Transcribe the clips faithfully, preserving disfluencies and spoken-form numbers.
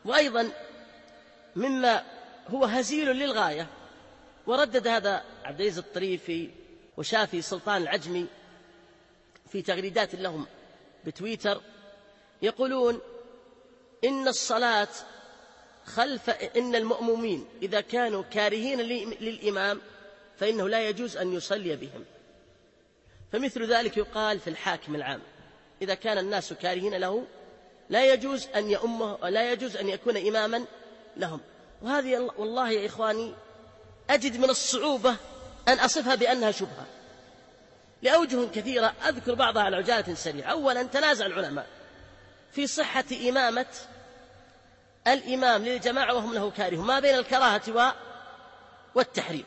وأيضا مما هو هزيل للغاية، وردد هذا عبد العزيز الطريفي وشافي سلطان العجمي في تغريدات لهم بتويتر، يقولون إن الصلاة خلف إن المأمومين إذا كانوا كارهين للإمام فإنه لا يجوز أن يصلي بهم. فمثل ذلك يقال في الحاكم العام، إذا كان الناس كارهين له لا يجوز أن يؤمه، لا يجوز أن يكون إماما لهم. وهذه والله يا إخواني أجد من الصعوبة أن أصفها بأنها شبهة لأوجه كثيرة، أذكر بعضها على عجالة سريعة. أولا، تنازع العلماء في صحة إمامة الإمام للجماعة وهم له كارهون، ما بين الكراهة والتحريم.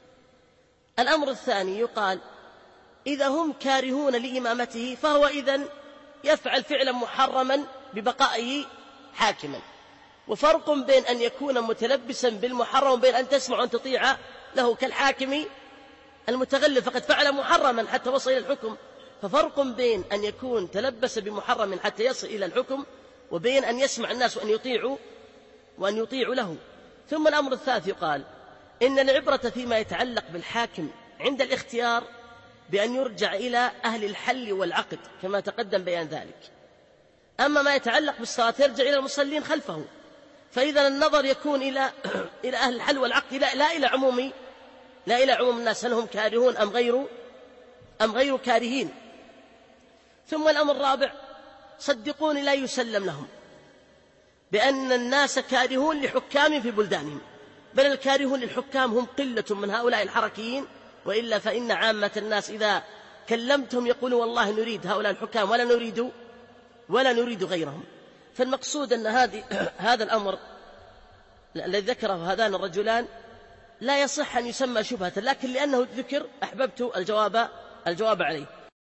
الأمر الثاني، يقال إذا هم كارهون لإمامته فهو إذن يفعل فعلا محرما ببقائه حاكما، وفرق بين أن يكون متلبسا بالمحرم وبين أن تسمع وأن تطيع له كالحاكم المتغلب فقد فعل محرما حتى وصل إلى الحكم. ففرق بين أن يكون تلبس بمحرم حتى يصل إلى الحكم وبين أن يسمع الناس وأن يطيعوا وأن يطيعوا له. ثم الأمر الثالث، يقال إن العبرة فيما يتعلق بالحاكم عند الاختيار بأن يرجع إلى أهل الحل والعقد كما تقدم بيان ذلك. أما ما يتعلق بالصلاة يرجع إلى المصلين خلفه. فإذا النظر يكون إلى إلى أهل الحل والعقد لا, لا إلى عموم لا إلى عموم الناس، هل هم كارهون أم غير أم غير كارهين. ثم الأمر الرابع، صدقوني لا يسلم لهم بأن الناس كارهون لحكام في بلدانهم، بل الكارهون للحكام هم قلة من هؤلاء الحركيين، وإلا فإن عامة الناس إذا كلمتهم يقولون والله نريد هؤلاء الحكام ولا نريد ولا نريد غيرهم. فالمقصود أن هذه هذا الأمر الذي ذكره هذان الرجلان لا يصح أن يسمى شبهة، لكن لأنه ذكر أحببت الجواب الجواب عليه.